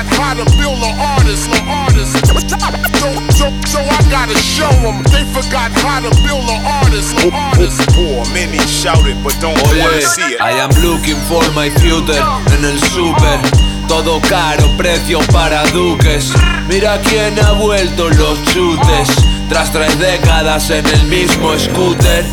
forgot how to build an artist. So I gotta show them. They forgot how to build an artist. Poor, many shout it, but don't wanna see it. I am looking for my future en el super. Todo caro, precio para duques. Mira quién ha vuelto los chutes. Tras 3 décadas en el mismo scooter.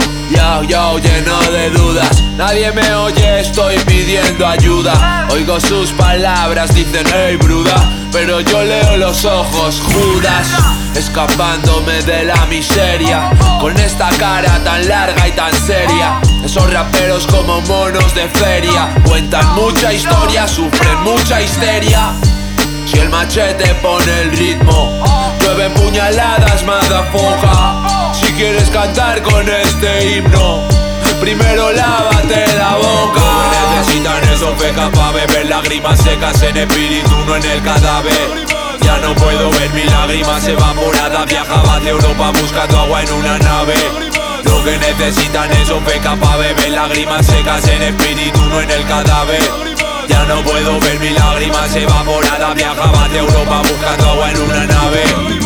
Yo, lleno de dudas. Nadie me oye, estoy pidiendo ayuda. Oigo sus palabras, dicen hey bruda, pero yo leo los ojos, Judas. Escapándome de la miseria, con esta cara tan larga y tan seria. Esos raperos como monos de feria cuentan mucha historia, sufren mucha histeria. Si el machete pone el ritmo, llueven puñaladas, motherfucker. Si quieres cantar con este himno, primero lávate la boca. Necesitan eso, feca pa' beber lágrimas secas en espíritu, no en el cadáver. Ya no puedo ver mis lágrimas evaporadas. Viajaba de Europa buscando agua en una nave. Lo que necesitan es feca pa' beber lágrimas secas en espíritu, no en el cadáver. Ya no puedo ver mis lágrimas evaporadas. Viajaba de Europa buscando agua en una nave.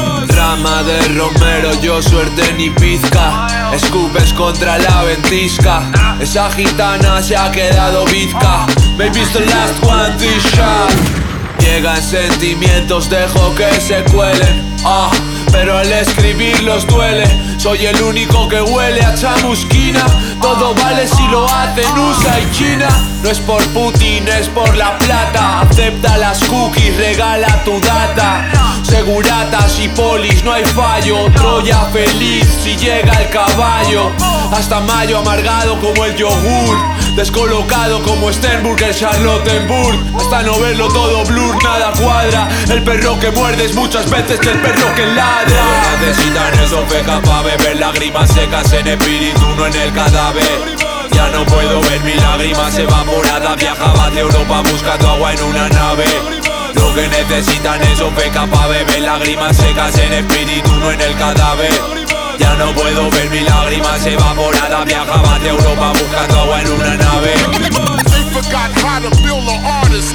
Rama de romero, yo suerte ni pizca. Escupes contra la ventisca. Esa gitana se ha quedado bizca. Maybe the last one this shot. Llegan sentimientos, dejo que se cuelen. Pero al escribirlos duele. Soy el único que huele a chamusquina. Todo vale si lo hacen USA y China. No es por Putin, es por la plata. Acepta las cookies, regala tu data. Seguratas y polis, no hay fallo. Troya feliz si llega el caballo. Hasta mayo amargado como el yogur. Descolocado como Sternburg, el Charlottenburg. Hasta no verlo todo blur, nada cuadra. El perro que muerde es muchas veces que el perro que ladra. Necesitan eso, feca pa' beber lágrimas secas en espíritu, no en el cadáver. Ya no puedo ver mis lágrimas evaporadas. Viajaba de Europa buscando agua en una nave. Lo que necesitan es feca pa' beber lágrimas secas en espíritu, no en el cadáver. Ya no puedo ver mis lágrimas evaporadas. Viajaba de Europa buscando agua en una nave. They forgot how to build an artist.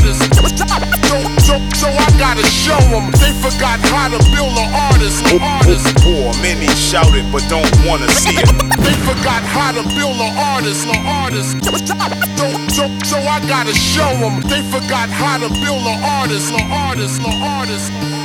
So I gotta show them. They forgot how to build an artist. Poor, many shout it, but don't wanna see it. They forgot how to build an artist. So I gotta show them. They forgot how to build an artist.